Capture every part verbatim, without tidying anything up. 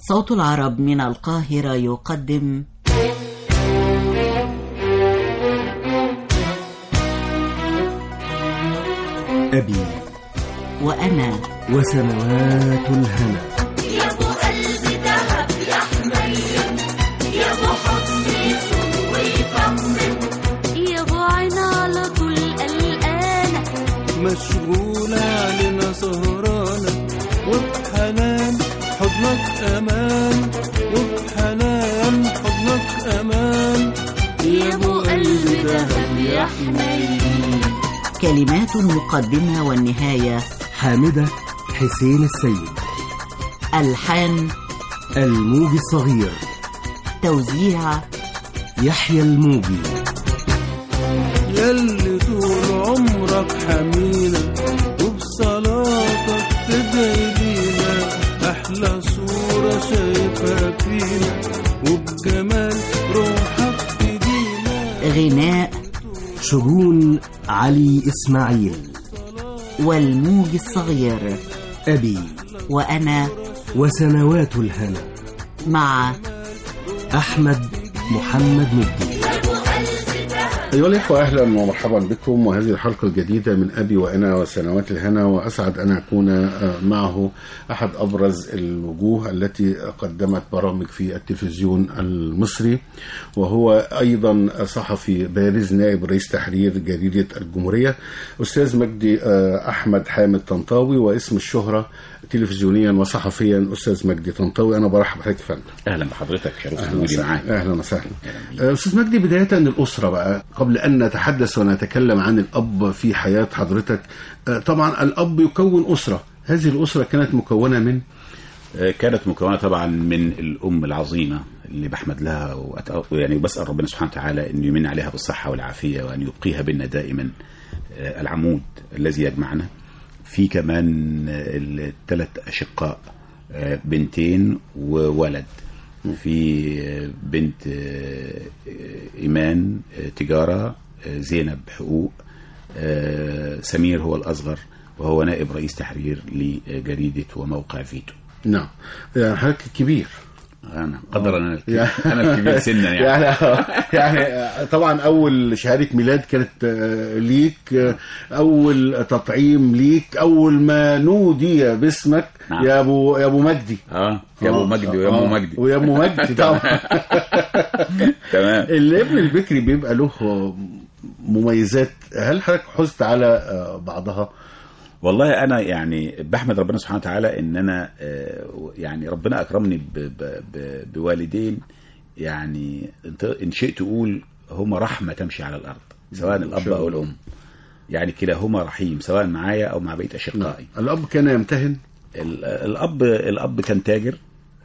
صوت العرب من القاهرة يقدم أبي وأنا وسنوات الهنا. يا ابو قلبي دهب يا حنين، يا ابو حضني صون ويطمن، يا ابو عين على طول قلقانة، مشغولة علينا سهرانة، وبحنان حضنك أمان، وبحنان حضنك أمان، يا ابو قلبي دهب يا حنين. كلمات المقدمة والنهاية حامدة حسين السيد. ألحان الموجي الصغير. توزيع يحيى الموجي. يلي طول عمرك حمينا، وبصلاتك تدعي لينا، أحلى صورة شايفها فينا، وبجمال روحك تدينا. غناء شجون علي إسماعيل. والموج الصغير. أبي وأنا وسنوات الهنا مع أحمد محمد مجدي. أيها الإخوة، أهلا ومرحبا بكم، وهذه الحلقة الجديدة من أبي وأنا وسنوات الهنا، وأسعد أن أكون معه أحد أبرز الوجوه التي قدمت برامج في التلفزيون المصري، وهو أيضا صحفي بارز نائب رئيس تحرير جريدة الجمهورية، أستاذ مجدي أحمد حامد طنطاوي، واسم الشهرة تلفزيونيا وصحفيا أستاذ مجدي طنطاوي. أنا برحب بحضرتك فندم. أهلا بحضرتك، شرفت وجودي معاك. أهلا وسهلا. أستاذ مجدي، بداية الأسرة بقى، قبل أن نتحدث ونتكلم عن الأب في حياة حضرتك، طبعا الأب يكون أسرة، هذه الأسرة كانت مكونة من؟ كانت مكونة طبعا من الأم العظيمة اللي بحمد لها، ويعني بسأل ربنا سبحانه وتعالى أن يمن عليها بالصحة والعافية، وأن يبقيها بنا دائما العمود الذي يجمعنا. في كمان الثلاث أشقاء، بنتين وولد. في بنت إيمان تجارة، زينب حقوق، سمير هو الأصغر وهو نائب رئيس تحرير لجريدة وموقع فيتو. نعم، يعني حضرتك كبير. أنا قدر أنا الكبير. أنا الكبير سنا يعني. يعني يعني طبعا أول شهادة ميلاد كانت ليك، أول تطعيم ليك، أول ما نودي باسمك. نعم. يا أبو يا أبو مجدي. آه يا أبو مجدي ويا أبو مجدي ويا أبو مجدي طبعا. تمام. الابن البكري بيبقى له مميزات، هل حضرتك حزت على بعضها؟ والله أنا يعني بحمد ربنا سبحانه وتعالى إن أنا يعني ربنا أكرمني بوالدين، يعني إن شئت تقول هما رحمة تمشي على الأرض، سواء الأب أو الأم، يعني كلاهما رحيم سواء معايا أو مع بقية أشقائي. الأب كان يمتهن؟ الأب الأب كان تاجر،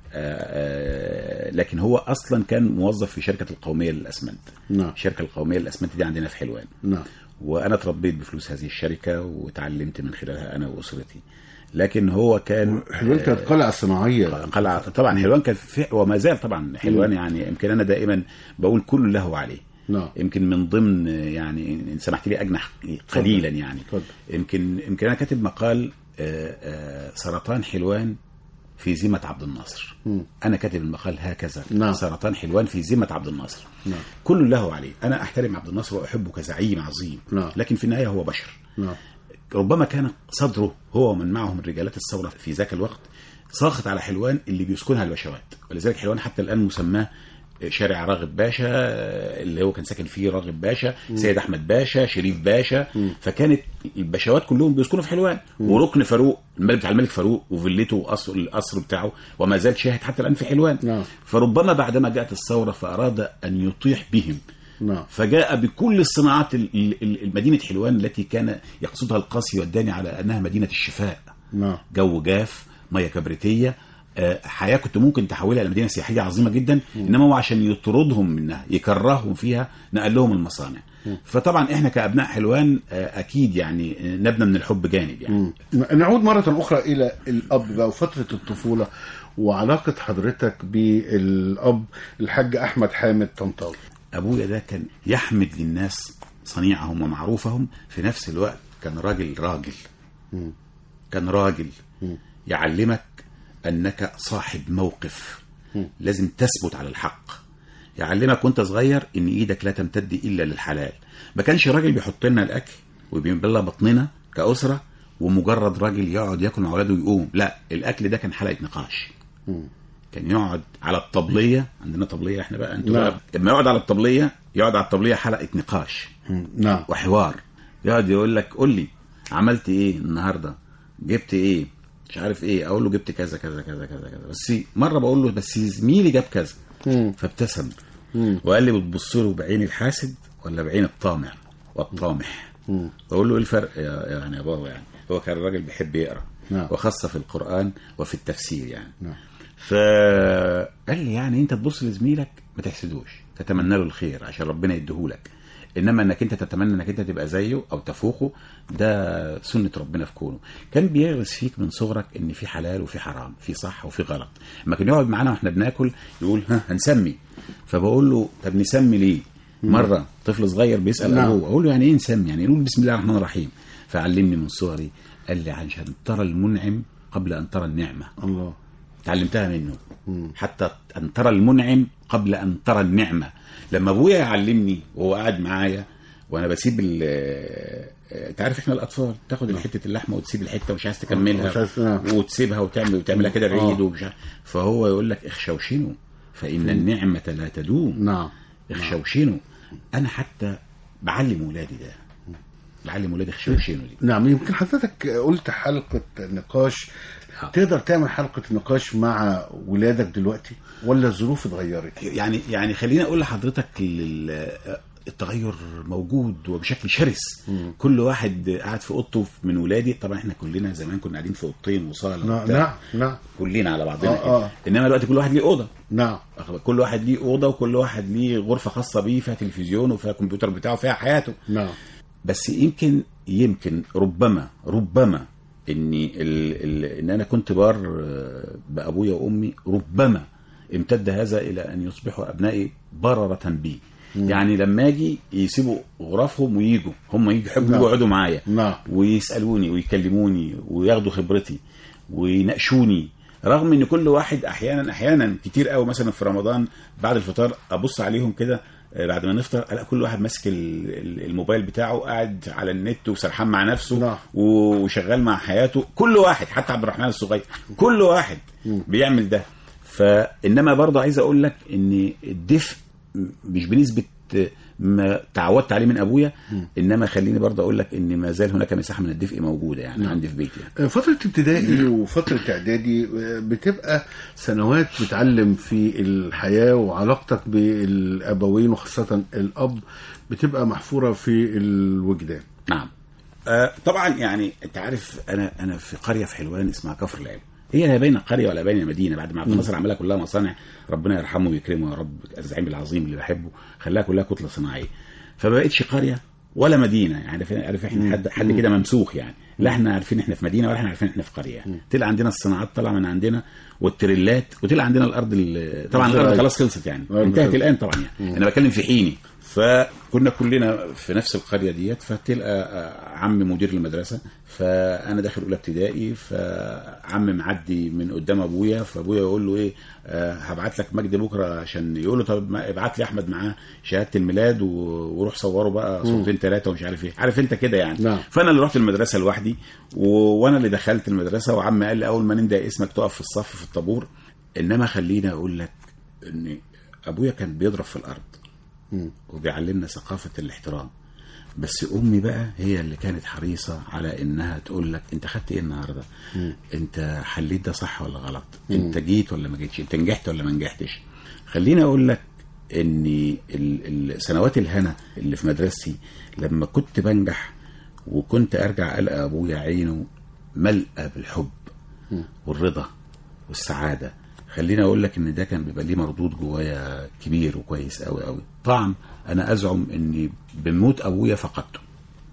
لكن هو أصلا كان موظف في شركة القومية للأسمنت. نعم. الشركة القومية للأسمنت دي عندنا في حلوان. نعم. وأنا تربيت بفلوس هذه الشركة وتعلمت من خلالها أنا وأسرتي. لكن هو كان حلوان كانت قلعة صناعية. قلعة طبعا. حلوان كان في وما زال طبعا حلوان، يعني يمكن أنا دائما بقول كل له عليه. نعم. يمكن من ضمن، يعني إن سمحت لي أجنح قليلا، يعني فضل. يمكن يمكن أنا كاتب مقال سرطان حلوان في ذمة عبد الناصر. م. أنا كاتب المقال هكذا. نعم. سرطان حلوان في ذمة عبد الناصر. نعم. كل له عليه. أنا أحترم عبد الناصر وأحبه كزعيم عظيم. نعم. لكن في النهاية هو بشر. نعم. ربما كان صدره هو ومن معه من رجالات الثورة في ذاك الوقت ساخط على حلوان اللي بيسكنها البشوات، ولذلك حلوان حتى الآن مسماه شارع راغب باشا، اللي هو كان ساكن فيه راغب باشا، م. سيد أحمد باشا، شريف باشا. م. فكانت البشوات كلهم بيسكنوا في حلوان. م. وركن فاروق، الملك بتاع الملك فاروق وفيلته وقصر القصر بتاعه وما زال شاهد حتى الآن في حلوان. نعم. فربما بعدما جاءت الثورة فأراد أن يطيح بهم. نعم. فجاء بكل الصناعات المدينة حلوان التي كان يقصدها القاسي والداني على أنها مدينة الشفاء. نعم. جو جاف، مياه كبريتية، حياة كنت ممكن تحولها إلى مدينة سياحية عظيمة جدا. م. إنما هو عشان يطردهم منها، يكرههم فيها، نقل لهم المصانع. م. فطبعا إحنا كأبناء حلوان أكيد يعني نبنى من الحب جانب يعني. م. نعود مرة أخرى إلى الأب بقى وفترة الطفولة وعلاقة حضرتك بالأب الحاج أحمد حامد طنطاوي. أبويا ده كان يحمد للناس صنيعهم ومعروفهم، في نفس الوقت كان راجل راجل. م. كان راجل م. يعلمك انك صاحب موقف، لازم تثبت على الحق. يعلمك وانت صغير ان ايدك لا تمتد الا للحلال. ما كانش راجل بيحط لنا الاكل وبيملى بطننا كاسره ومجرد راجل يقعد ياكل مع اولاده ويقوم، لا، الاكل ده كان حلقه نقاش. كان يقعد على الطبليه، عندنا طبليه احنا بقى، انتوا بقى لما يقعد على الطبليه يقعد على الطبليه حلقه نقاش نعم وحوار. يقعد يقول لك قول لي عملت ايه النهارده، جبت ايه، مش عارف ايه، اقول له جبت كذا كذا كذا كذا كذا، بس مره بقول له بس زميلي جاب كذا، فابتسم وقال لي بتبص له بعين الحاسد ولا بعين الطامع والطامح؟ بقول له ايه الفرق يا يعني يا بابا؟ يعني هو كان الراجل بيحب يقرا، نعم. وخاصه في القران وفي التفسير يعني، نعم. فقال لي يعني انت تبص لزميلك ما تحسدوش، تتمنى له الخير عشان ربنا يديهولك، انما انك انت تتمنى انك انت تبقى زيه او تفوقه، ده سنه ربنا في كونه. كان بيغرس فيك من صغرك ان في حلال وفي حرام، في صح وفي غلط. لما كان يقعد معانا واحنا بناكل يقول ها هنسمي، فبقول له طب نسمي ليه؟ مره طفل صغير بيسال ابوه، اقول له يعني ايه نسمي؟ يعني نقول بسم الله الرحمن الرحيم. فعلمني من صغري، قال لي عشان ترى المنعم قبل ان ترى النعمه. الله، تعلمتها منه. مم. حتى ان ترى المنعم قبل ان ترى النعمه. لما ابويا يعلمني وهو قاعد معايا وانا بسيب ال انت عارف احنا الاطفال تاخد حته اللحمه وتسيب الحته ومش عايز تكملها وتسيبها وتعمل وتعملها كده بعيد ومش عارف، فهو يقول لك اخشوشنوا فان النعمه لا تدوم. نعم، اخشوشنوا. انا حتى بعلم ولادي ده، بعلم ولادي اخشوشنوا دي. نعم، يمكن حضرتك قلت حلقه نقاش، تقدر تعمل حلقه نقاش مع ولادك دلوقتي ولا الظروف اتغيرت؟ يعني يعني خليني اقول لحضرتك التغير موجود وبشكل شرس. مم. كل واحد قاعد في اوضته من ولادي. طبعا احنا كلنا زمان كنا قاعدين في اوضتين وصاله. نعم نعم كلنا على بعضنا. آه آه. انما دلوقتي كل واحد ليه اوضه. نعم، كل واحد ليه اوضه وكل واحد ليه غرفه خاصه بيه فيها تلفزيون وفيها كمبيوتر بتاعه فيها حياته. نعم. بس يمكن يمكن ربما ربما اني ال ال ان انا كنت بار بابويا وامي، ربما امتد هذا الى ان يصبحوا ابنائي بررة بي. مم. يعني لما اجي يسيبوا غرفهم وييجوا هم يجوا يحبوا يقعدوا معايا ويسالوني ويكلموني وياخدوا خبرتي ويناقشوني، رغم ان كل واحد احيانا احيانا كتير قوي مثلا في رمضان بعد الفطار ابص عليهم كده بعد ما نفطر الاقي كل واحد ماسك الموبايل بتاعه قاعد على النت وسرحان مع نفسه. نعم. وشغال مع حياته. كل واحد، حتى عبد الرحمن الصغير، كل واحد بيعمل ده. فانما برضه عايز اقول لك ان الدفء مش بنسبه ما تعودت عليه من ابويا، انما خليني برضه اقول لك ان ما زال هناك مساحه من الدفء موجوده يعني. نعم. عندي في بيتي يعني. فتره ابتدائي وفتره اعدادي بتبقى سنوات بتعلم في الحياه، وعلاقتك بالابوين وخاصه الاب بتبقى محفوره في الوجدان. نعم. آه طبعا يعني انت عارف انا انا في قريه في حلوان اسمها كفر العلم. هي لا بين قريه ولا بين مدينه، بعد ما عبد الناصر عملها كلها مصانع، ربنا يرحمه ويكرمه يا رب، الزعيم العظيم اللي بحبه، خلاها كلها كتله صناعيه، فما بقتش قريه ولا مدينه. يعني عارف احنا حد حد كده ممسوخ يعني، لا احنا عارفين احنا في مدينه ولا احنا عارفين احنا في قريه. طلع عندنا الصناعات طلع من عندنا والتريلات، وطلع عندنا الارض طبعا الارض خلاص خلصت يعني، انتهت الان طبعا يعني. انا بتكلم في حيني. فكنا كلنا في نفس القريه ديت، فتلقى عم مدير المدرسه، فانا داخل اولى ابتدائي، فعم معدي من قدام ابويا، فابويا يقول له ايه آه هبعت لك مجدي بكره، عشان يقول له طب ابعت لي احمد معاه شهاده الميلاد وروح صوره بقى صورتين ثلاثه ومش عارف ايه، عارف انت كده يعني. نعم. فانا اللي رحت المدرسه لوحدي، وانا اللي دخلت المدرسه، وعم قال لي اول ما نندى اسمك تقف في الصف في الطابور. انما خليني اقول لك ان ابويا كان بيضرب في الارض وبيعلمنا ثقافة الاحترام، بس أمي بقى هي اللي كانت حريصة على إنها تقول لك أنت خدت إيه النهاردة؟ مم. أنت حليت ده صح ولا غلط؟ مم. أنت جيت ولا ما جيتش؟ أنت نجحت ولا ما نجحتش؟ خليني أقول لك إن السنوات الهنا اللي في مدرستي لما كنت بنجح وكنت أرجع ألقى أبويا عينه ملأة بالحب مم. والرضا والسعادة، خليني اقول لك ان ده كان بيبقى ليه مردود جوايا كبير وكويس قوي قوي. طبعا انا ازعم اني بموت ابويا فقدته.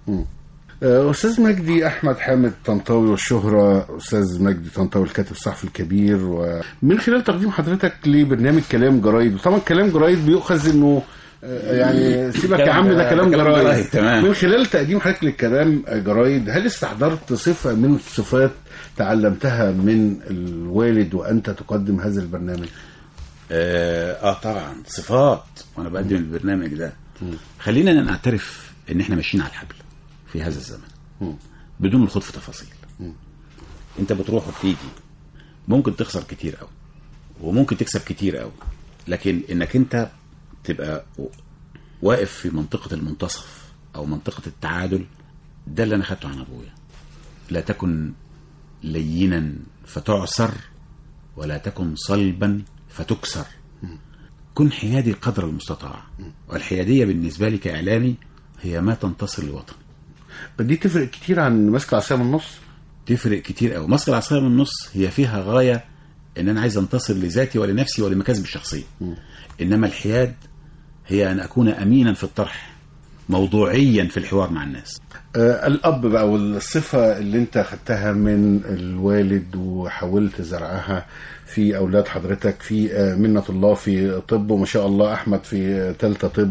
استاذ مجدي احمد حامد طنطاوي، والشهره استاذ مجدي طنطاوي الكاتب الصحفي الكبير، ومن خلال تقديم حضرتك لبرنامج كلام جرايد، وطبعا كلام جرايد بيؤخذ انه يعني سيبك يا عم، ده كلام كلام جرايد. جرايد، تمام. من خلال تقديم حضرتك للكلام جرايد، هل استحضرت صفة من الصفات تعلمتها من الوالد وأنت تقدم هذا البرنامج؟ آه, اه طبعا صفات وانا بقدم البرنامج ده. خلينا نعترف ان احنا ماشيين على الحبل في هذا الزمن م. بدون الخوض في تفاصيل. م. انت بتروح وبتيجي، ممكن تخسر كتير قوي وممكن تكسب كتير قوي، لكن انك انت تبقى واقف في منطقة المنتصف او منطقة التعادل، ده اللي انا خدته عن ابويا. لا تكن لينا فتعسر ولا تكن صلبا فتكسر، كن حيادي قدر المستطاع. والحيادية بالنسبة لي كإعلامي هي ما تنتصر لوطن. دي تفرق كتير عن مسك العصاية من النص. تفرق كتير قوي. مسك العصاية من النص هي فيها غاية ان انا عايز انتصر لذاتي ولنفسي ولمكاسبي الشخصية. م. انما الحياد هي ان اكون امينا في الطرح، موضوعيا في الحوار مع الناس. آه الاب بقى، والصفة اللي انت خدتها من الوالد وحاولت زرعها في اولاد حضرتك، في آه منة الله في طب، وما شاء الله احمد في ثالثه طب،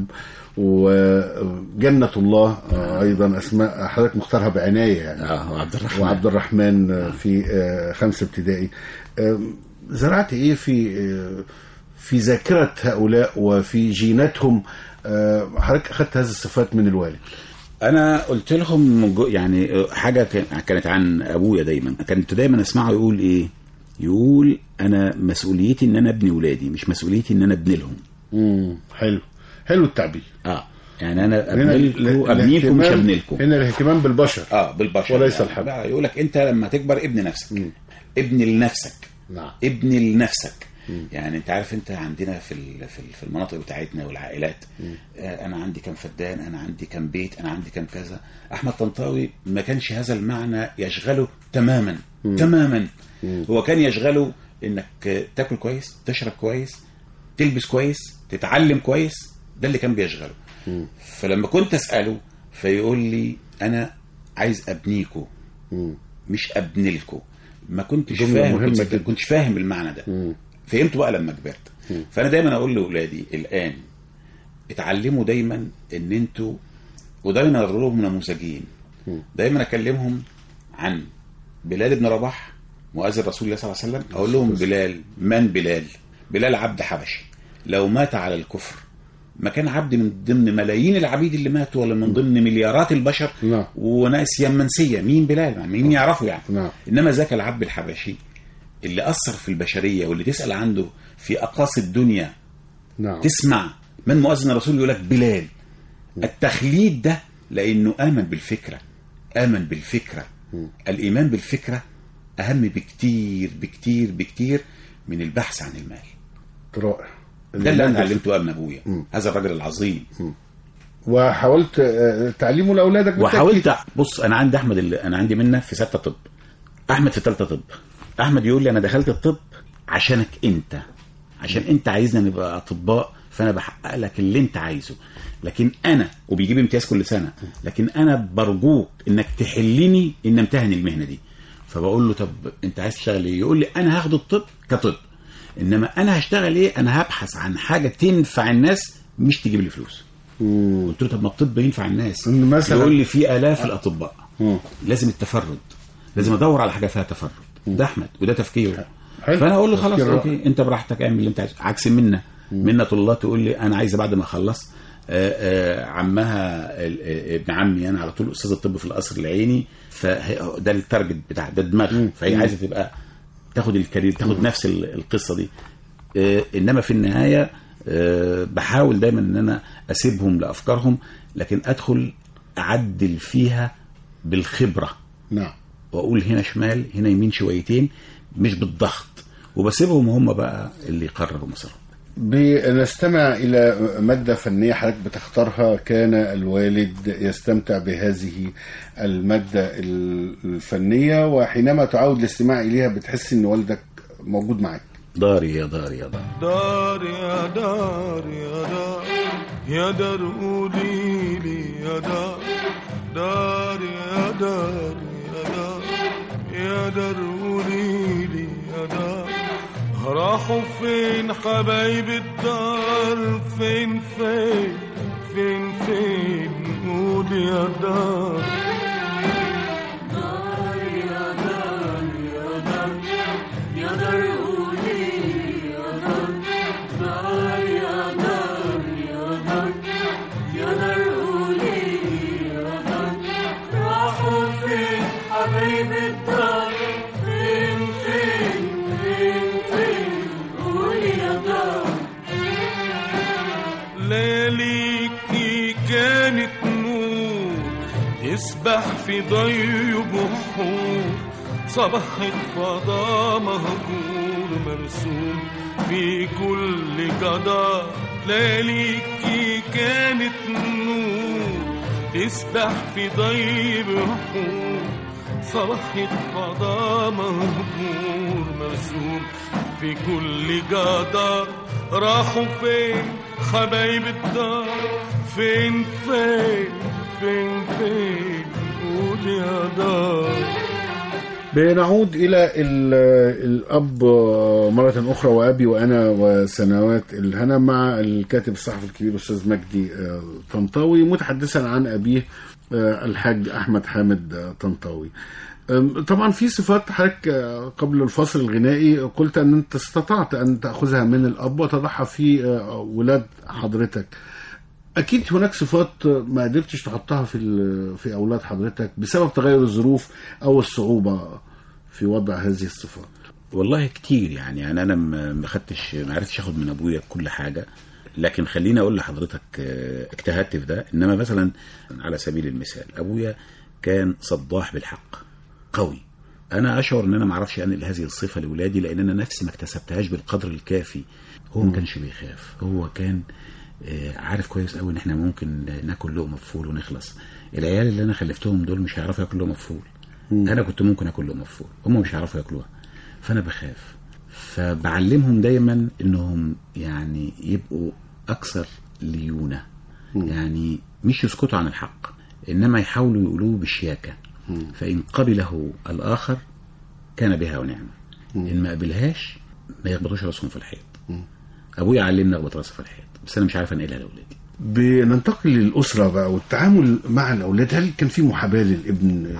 وجنة الله آه ايضا اسماء حضرتك مختارها بعناية يعني. اه وعبد الرحمن وعبد الرحمن آه في آه خمسة ابتدائي. آه زرعت ايه في آه في ذاكرة هؤلاء وفي جيناتهم؟ آه حضرتك اخذت هذه الصفات من الوالد. انا قلت لهم يعني حاجة كانت عن ابويا، دايما كنت دايما اسمعه يقول ايه، يقول انا مسؤوليتي ان انا ابني ولادي، مش مسؤوليتي ان انا ابني لهم. امم حلو حلو التعبير. اه يعني انا ابني لكم ابني لكم مش ابني لكم. هنا الاهتمام بالبشر اه بالبشر وليس يعني الحب. يقول لك انت لما تكبر ابني نفسك. مم. ابني لنفسك. نعم. ابني لنفسك. مم. يعني انت عارف انت عندنا في في المناطق بتاعتنا والعائلات، آه انا عندي كم فدان، انا عندي كم بيت، انا عندي كم كذا. احمد طنطاوي ما كانش هذا المعنى يشغله تماما. مم. تماما. مم. هو كان يشغله انك تاكل كويس، تشرب كويس، تلبس كويس، تتعلم كويس، ده اللي كان بيشغله. مم. فلما كنت اساله فيقول لي انا عايز ابنيكو مش ابني لكم. ما كنتش فاهم، كنت كنتش فاهم المعنى ده. مم. فهمته بقى لما كبرت. مم. فانا دايما اقول لاولادي الان اتعلموا دايما ان انتوا، ودايما اضرب لهم نموذجين. دايما اكلمهم عن بلال بن رباح مؤذن رسول الله صلى الله عليه وسلم، اقول لهم بلال من بلال؟ بلال عبد حبشي، لو مات على الكفر ما كان عبد من ضمن ملايين العبيد اللي ماتوا، ولا من ضمن مليارات البشر. نعم. وناس يمنسيه. مين بلال؟ مين يعرفه يعني؟ نعم. انما ذاك العبد الحبشي اللي اثر في البشريه، واللي تسال عنده في اقاصي الدنيا. نعم. تسمع من مؤذن الرسول يقول لك بلال. التخليد ده لانه امن بالفكره. امن بالفكره. م. الايمان بالفكره اهم بكتير بكتير بكتير من البحث عن المال. رائع. ده اللي انا علمته ابن ابويا. م. هذا الراجل العظيم. م. وحاولت تعليمه لاولادك. وحاولت. بص انا عندي احمد اللي انا عندي منه في ستة طب، احمد في ثالثه طب. احمد يقول لي انا دخلت الطب عشانك انت، عشان انت عايزنا نبقى اطباء، فانا بحقق لك اللي انت عايزه. لكن انا، وبيجيب امتياز كل سنه، لكن انا برجوك انك تحلني ان امتهن المهنه دي. فبقول له طب انت عايز تشتغل ايه؟ يقول لي انا هاخد الطب كطب، انما انا هشتغل ايه؟ انا هبحث عن حاجه تنفع الناس مش تجيب لي فلوس. مم. قلت له طب ما الطب ينفع الناس. يقول لي في الاف الاطباء. مم. لازم التفرد، لازم ادور على حاجه فيها تفرد. ده احمد وده تفكيره. فانا اقول له خلاص اوكي انت براحتك اعمل اللي انت عايزه. عكس منا منة الله تقول لي انا عايزه بعد ما اخلص عمها ابن عمي انا على طول استاذ الطب في القصر العيني، فده التارجت بتاع ده دماغها، فهي عايزه تبقى تاخد الكارير، تاخد نفس القصه دي. انما في النهايه بحاول دايما ان انا اسيبهم لافكارهم، لكن ادخل اعدل فيها بالخبره. نعم. واقول هنا شمال هنا يمين شويتين، مش بالضغط، وبسيبهم هم بقى اللي يقرروا مصيرهم. بنستمع إلى مادة فنية حضرتك بتختارها. كان الوالد يستمتع بهذه المادة الفنية، وحينما تعود الاستماع إليها بتحس إن والدك موجود معك. داري يا داري يا دار دار يا دار يا دار يا دار قولي لي يا دار دار يا دار يا دار يا دار قولي لي يا دار راحوا فين حبايب الدار؟ فين فين فين فين قول يا دار. دار يا دار يا دار يا دار قولي يا دار. دار يا دار يا دار يا دار قولي يا دار. راحوا فين حبايب الدار؟ فين فين فين فين قولي يا دار. لياليكي كانت نور يسبح في ضي بحور، صبحت فضاء مهجور مرسوم في كل جدار. لياليكي كانت نور تسبح في ضي بحور، صبحت فضاء مهجور مرسوم في كل جدار. راحوا فين حبايب الدار؟ فين فين فين فين قول يا دار. بنعود إلى الأب مرة أخرى، وأبي وأنا وسنوات الهنا، مع الكاتب الصحفي الكبير الأستاذ مجدي طنطاوي، متحدثا عن أبيه الحاج أحمد حامد طنطاوي. طبعا في صفات حضرتك قبل الفصل الغنائي قلت أن أنت استطعت أن تأخذها من الأب وتضعها في ولاد حضرتك. أكيد هناك صفات ما قدرتش تحطها في في أولاد حضرتك بسبب تغير الظروف أو الصعوبة في وضع هذه الصفات. والله كتير يعني أنا ما خدتش ما عرفتش أخد من أبويا كل حاجة، لكن خليني أقول لحضرتك اجتهدت في ده. إنما مثلا على سبيل المثال أبويا كان صداح بالحق قوي. أنا أشعر إن أنا ما أعرفش أنقل هذه الصفة لأولادي لأن أنا نفسي ما اكتسبتهاش بالقدر الكافي. هو ما كانش بيخاف، هو كان عارف كويس قوي ان احنا ممكن ناكل لقمه فول ونخلص. العيال اللي انا خلفتهم دول مش هيعرفوا ياكلوا لقمه فول، انا كنت ممكن اكل لقمه فول، هم مش هيعرفوا ياكلوها، فانا بخاف. فبعلمهم دايما انهم يعني يبقوا اكثر ليونه، يعني مش يسكتوا عن الحق انما يحاولوا يقولوه بالشياكه. فان قبله الاخر كان بها ونعمه، ان ما قبلهاش ما يخبطوش راسهم في الحيط. ابويا علمنا اخبط راسي في الحيط، بس انا مش عارف انقلها لاولادي. بننتقل للاسره بقى والتعامل مع الاولاد. هل كان في محاباه للابن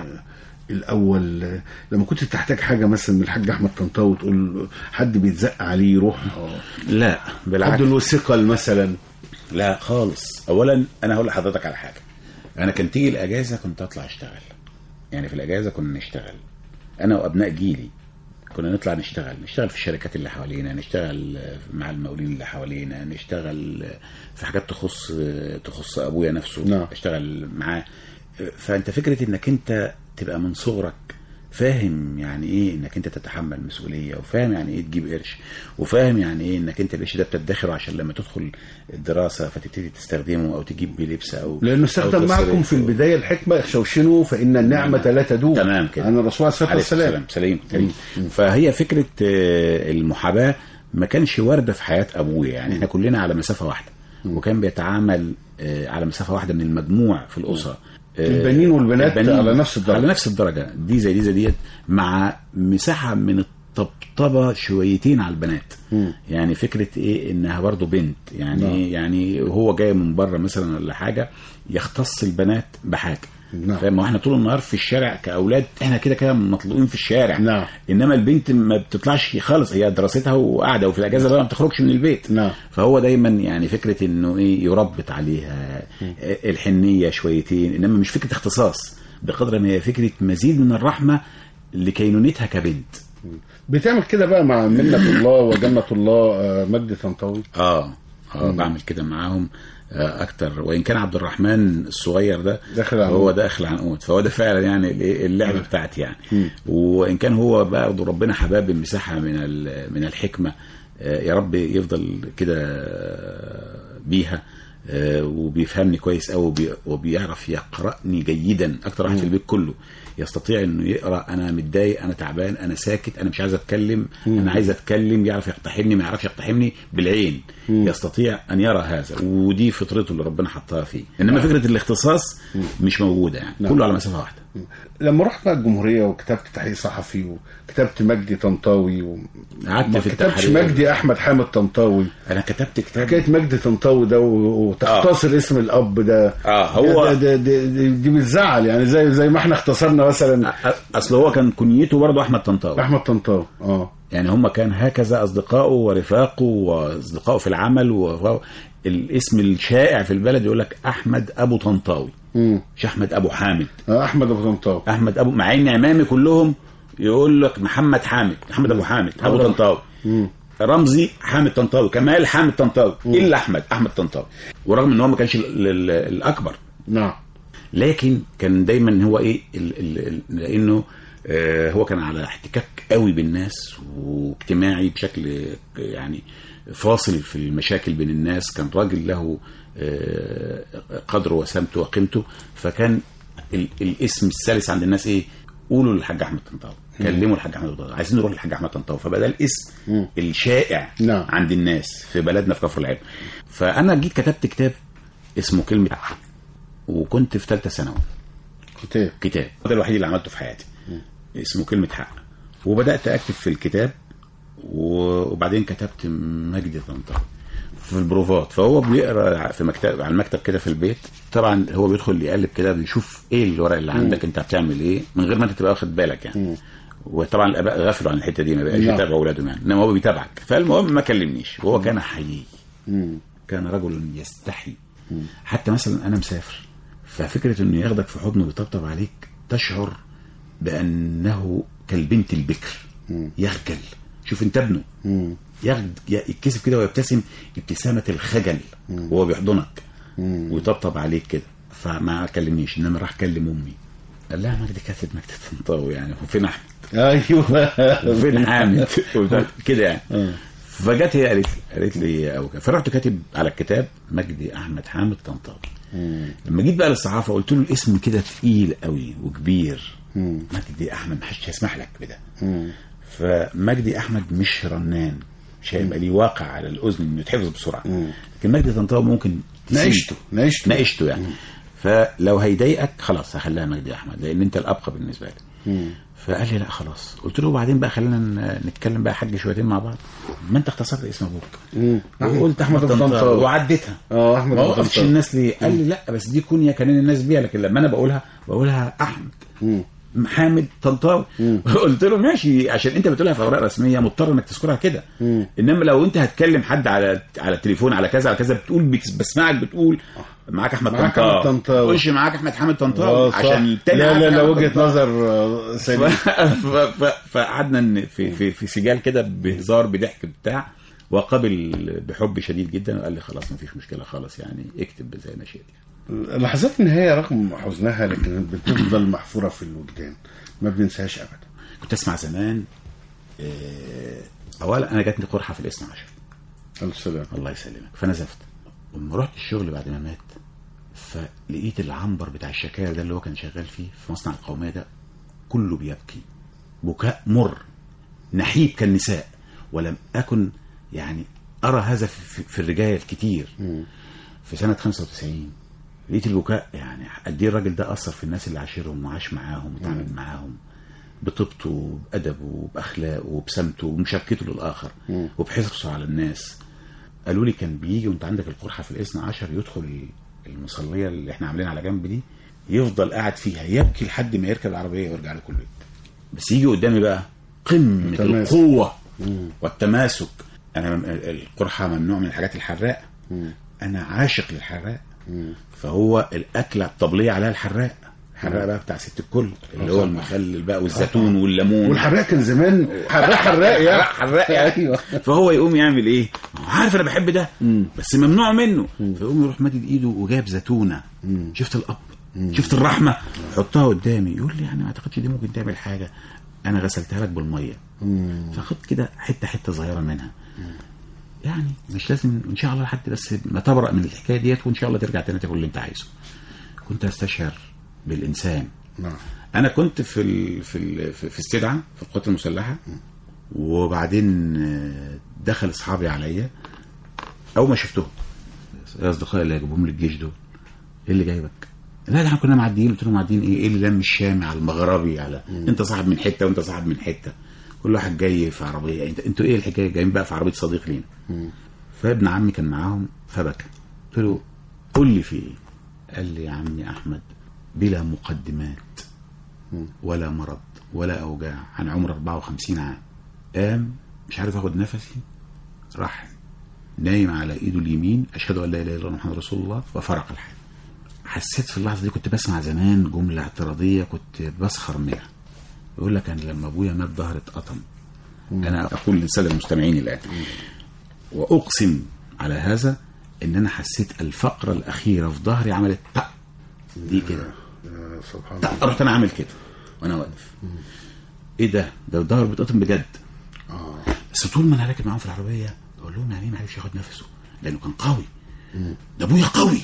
الاول لما كنت تحتاج حاجه مثلا من الحاج احمد طنطاوي تقول حد بيتزق عليه يروح؟ لا بالعكس. حد له ثقل مثلا؟ لا خالص. اولا انا هقول لحضرتك على حاجه، انا كان تيجي الاجازه كنت اطلع اشتغل، يعني في الاجازه كنا نشتغل انا وابناء جيلي، كنا نطلع نشتغل نشتغل في الشركات اللي حوالينا، نشتغل مع المقاولين اللي حوالينا، نشتغل في حاجات تخص تخص ابويا نفسه. نعم. اشتغل معاه. فانت فكره انك انت تبقى من صغرك فاهم يعني ايه انك انت تتحمل مسؤوليه، وفاهم يعني ايه تجيب قرش، وفاهم يعني ايه انك انت القرش ده بتدخره عشان لما تدخل الدراسه فتبتدي تستخدمه او تجيب بيه لبس او لانه استخدم معكم في البدايه الحكمه شوشنوا فان النعمه لا تدوم. تمام كده. انا الرسول صلى الله عليه وسلم سليم سليم. فهي فكره المحاباه ما كانش وارده في حياه ابويا، يعني احنا كلنا على مسافه واحده، وكان بيتعامل على مسافه واحده من المجموع في الاسره، البنين والبنات البنين على نفس الدرجه على نفس الدرجه دي زي دي زي ديت، مع مساحه من الطبطبه شويتين على البنات. م. يعني فكره ايه انها برضو بنت، يعني نعم. يعني هو جاي من بره مثلا ولا حاجه يختص البنات بحاجه. نعم. فما احنا طول النهار في الشارع كاولاد احنا كده كده مطلوقين في الشارع. نعم. انما البنت ما بتطلعش خالص، هي دراستها وقاعده، وفي الاجازه بقى ما بتخرجش من البيت. نعم. فهو دايما يعني فكره انه ايه يربط عليها م. الحنيه شويتين، انما مش فكره اختصاص بقدر ما هي فكره مزيد من الرحمه لكينونتها كبنت. بتعمل كده بقى مع منة الله وجنة الله مجدي طنطاوي؟ اه اه بعمل كده معاهم اكتر، وان كان عبد الرحمن الصغير ده داخل هو داخل عنقود، فهو ده فعلا يعني اللعبه بتاعتي يعني. م. وان كان هو بقى ربنا حباب مساحه من من الحكمه، يا رب يفضل كده بيها، وبيفهمني كويس قوي وبيعرف يقرأني جيدا. اكتر واحد في البيت كله يستطيع انه يقرأ انا متضايق، انا تعبان، انا ساكت، انا مش عايز اتكلم، مم. انا عايز اتكلم، يعرف يقتحمني، ما يعرفش يقتحمني بالعين. مم. يستطيع ان يرى هذا، ودي فطرته اللي ربنا حطها فيه. انما نعم. فكرة الاختصاص مم. مش موجودة يعني. نعم. كله على مسافة واحدة. لما رحت بقى الجمهوريه وكتبت تحقيق صحفي وكتبت مجدي طنطاوي و... قعدت ما في كتبتش التحرير. مجدي احمد حامد طنطاوي. انا كتبت كتاب حكايه مجدي طنطاوي ده و- وتختصر آه. اسم الاب ده اه هو ده ده ده دي, دي بتزعل يعني، زي زي ما احنا اختصرنا مثلا اصل هو كان كنيته برضه احمد طنطاوي. احمد طنطاوي اه يعني هم كان هكذا اصدقائه ورفاقه واصدقائه في العمل، والاسم الشائع في البلد يقول لك احمد ابو طنطاوي، امم مش احمد ابو حامد. آه احمد ابو طنطاوي، احمد ابو، مع ان عمامي كلهم يقول لك محمد حامد، محمد ابو حامد، ابو طنطاوي، رمزي حامد طنطاوي، كمال حامد طنطاوي، الا احمد احمد طنطاوي. ورغم ان هو ما كانش ال- ال- الاكبر، نعم، لكن كان دايما هو ايه ال ال ال لانه آه هو كان على احتكاك قوي بالناس واجتماعي بشكل يعني فاصل في المشاكل بين الناس. كان راجل له آه قدره وسمته وقيمته. فكان ال الاسم الثالث عند الناس ايه؟ قولوا للحاج احمد طنطاوي، كلموا الحاج احمد طنطاوي، عايزين نروح للحاج احمد طنطاوي. فبدا الاسم مم. الشائع نعم. عند الناس في بلدنا في كفر العلم. فانا جيت كتبت كتاب اسمه كلمه حق، وكنت في ثالثه ثانوي. كتاب كتاب ده الوحيد اللي عملته في حياتي، اسمه كلمه حق. وبدات اكتب في الكتاب، وبعدين كتبت مجدي طنطاوي في البروفات. فهو بيقرا في مكتب على المكتب كده في البيت، طبعا هو بيدخل يقلب كده بيشوف ايه الورق اللي عندك، انت بتعمل ايه، من غير ما انت تبقى واخد بالك يعني. وطبعا الاباء غفلوا عن الحته دي، ما بقاش يتابعوا اولادهم يعني، انما هو بيتابعك. فالمهم ما كلمنيش، وهو كان حيي، كان رجل يستحي. حتى مثلا انا مسافر، ففكره انه ياخدك في حضنه ويطبطب عليك تشعر بانه كالبنت البكر، يخجل. شوف انت ابنه ياخد يتكسف كده ويبتسم ابتسامه الخجل وهو بيحضنك ويطبطب عليك كده. فما كلمنيش، انما راح كلم امي، قال لها مجدي كاتب مجدي طنطاوي يعني، وفين احمد؟ ايوه وفين حامد؟ كده يعني. فجت هي قالت لي قالت لي او كده، فرحت كاتب على الكتاب مجدي احمد حامد طنطاوي. لما جيت بقى للصحافه قلت له الاسم كده تقيل قوي وكبير، مجدي احمد محدش هيسمح لك بده. فمجدي احمد مش رنان، مش هيبقى ليه واقع على الاذن انه يتحفظ بسرعه. لكن مجدي طنطاوي ممكن ناقشته ناقشته ناقشته يعني. فلو هيضايقك خلاص هخليها مجدي احمد، لان انت الابقى بالنسبه لي. فقال لي لا خلاص. قلت له وبعدين بقى خلينا نتكلم بقى حاج شويتين مع بعض. ما انت اختصرت اسم ابوك وقلت احمد طنطاوي وعديتها. اه احمد ما وقفتش الناس ليه؟ قال لي لا بس دي كونيا كان الناس بيها، لكن لما انا بقولها بقولها احمد حامد طنطاوي. قلت له ماشي، عشان انت بتقولها في اوراق رسميه مضطر انك تذكرها كده. انما لو انت هتكلم حد على على التليفون على كذا على كذا بتقول بسمعك بتقول معاك احمد طنطاوي، خش معاك احمد حامد طنطاوي عشان التاني. لا لا لا وجهه نظر سليمه. فقعدنا في في في سجال كده بهزار بضحك بتاع، وقابل بحب شديد جدا، وقال لي خلاص ما فيش مشكله خالص يعني، اكتب زي ما شئت. لحظات النهايه رغم حزنها لكن بتفضل محفوره في الوجدان، ما بننساهاش ابدا. كنت اسمع زمان اه اولا انا جاتني قرحه في الاثنى عشر. السلام. الله يسلمك. فنزفت. لما رحت الشغل بعد ما مات، فلقيت العنبر بتاع الشكاير ده اللي هو كان شغال فيه في مصنع القوميه ده كله بيبكي بكاء مر نحيب كالنساء، ولم اكن يعني ارى هذا في, في الرجال كتير. في سنه خمسة وتسعين لقيت البكاء، يعني قد ايه الراجل ده اثر في الناس اللي عاشرهم وعاش معاهم وتعامل معاهم بطيبته وبادبه وباخلاقه وبسمته ومشاركته للاخر وبحرصه على الناس. قالوا لي كان بيجي وانت عندك القرحه في الاثنى عشر يدخل المصليه اللي احنا عاملينها على جنب دي، يفضل قاعد فيها يبكي لحد ما يركب العربيه ويرجع له كل بيت. بس يجي قدامي بقى قمه القوه والتماسك. انا القرحه ممنوع من الحاجات الحراقه، انا عاشق للحراق. فهو الاكله الطبليه عليها الحراق، الحراق بقى بتاع ست الكل اللي هو المخلل بقى والزيتون والليمون. والحراق كان زمان حراق حراق يا حراق يعني. فهو يقوم يعمل ايه؟ عارف انا بحب ده بس ممنوع منه. فيقوم يروح مادد ايده وجاب زيتونه. شفت الاب، شفت الرحمه، حطها قدامي. يقول لي يعني ما اعتقدش دي ممكن تعمل حاجه، انا غسلتها لك بالميه، فاخد كده حته حته صغيره منها. يعني مش لازم ان شاء الله لحد بس ما تبرأ من الحكايه ديت، وان شاء الله ترجع تاني تاكل اللي انت عايزه. كنت استشعر بالانسان. نعم. انا كنت في ال في ال في استدعاء في القوات المسلحه، وبعدين دخل اصحابي عليا اول ما شفتهم، يا اصدقائي اللي هيجيبهم لي الجيش دول، ايه اللي جايبك؟ لا ده احنا كنا معديين. قلت له معديين ايه؟ ايه اللي لم الشامي على المغربي على م. انت صاحب من حته وانت صاحب من حته، كل واحد جاي في عربيه، انت انتوا ايه الحكايه؟ جايين بقى في عربيه صديق لينا. فابن عمي كان معاهم فبكى. قلت له قول لي في ايه؟ قال لي يا عمي احمد بلا مقدمات ولا مرض ولا اوجاع، عن عمر أربعة وخمسين عام، قام مش عارف اخد نفسي، راح نايم على ايده اليمين، اشهد ان لا اله الا الله محمد رسول الله، وفرق الحال. حسيت في اللحظه دي، كنت بسمع زمان جمله اعتراضيه كنت بسخر منها، يقول لك انا لما ابويا مات ظهري اتقطم. انا اقول للساده المستمعين الان واقسم على هذا ان انا حسيت الفقره الاخيره في ظهري عملت طق دي كده، سبحان الله. رحت انا عامل كده وانا واقف. ايه ده؟ ده الظهر بيتقطم بجد. اه بس طول ما انا راكب معاهم في العربيه اقول لهم يعني ما عرفش ياخد نفسه لانه كان قوي. ده ابويا قوي.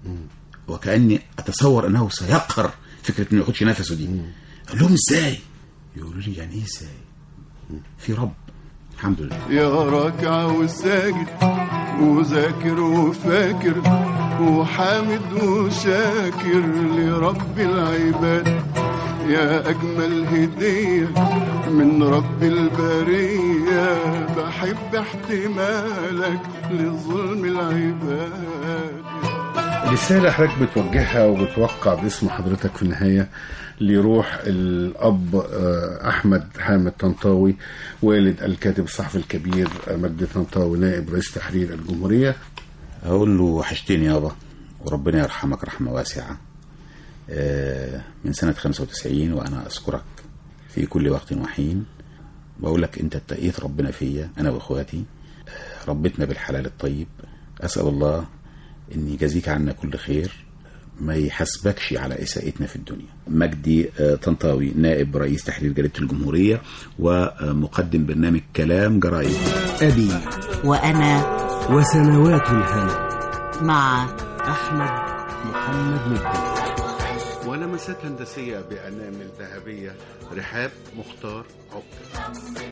وكاني اتصور انه سيقهر فكره انه ما ياخدش نفسه دي. اقول لهم ازاي؟ يقولوا لي يعني ايه ازاي؟ في رب. الحمد لله. يا راكع وساجد وذاكر وفاكر وحامد وشاكر لرب العباد، يا أجمل هدية من رب البرية، بحب احتمالك لظلم العباد. رسالة حضرتك بتوجهها وبتوقع باسم حضرتك في النهاية لروح الأب أحمد حامد طنطاوي، والد الكاتب الصحفي الكبير مجدي طنطاوي نائب رئيس تحرير الجمهورية. أقول له وحشتني يابا وربنا يرحمك رحمة واسعة. من سنة خمسة وتسعين وأنا أذكرك في كل وقت وحين، بقول لك أنت اتقيت ربنا فيا أنا وإخواتي، ربتنا بالحلال الطيب. أسأل الله إن يجازيك عنا كل خير، ما يحاسبكش على إساءتنا في الدنيا. مجدي طنطاوي نائب رئيس تحرير جريدة الجمهورية ومقدم برنامج كلام جرايد. أبي وأنا وسنوات الهنا مع أحمد محمد مجدي. ولمسات هندسية بأنامل ذهبية رحاب مختار عقد.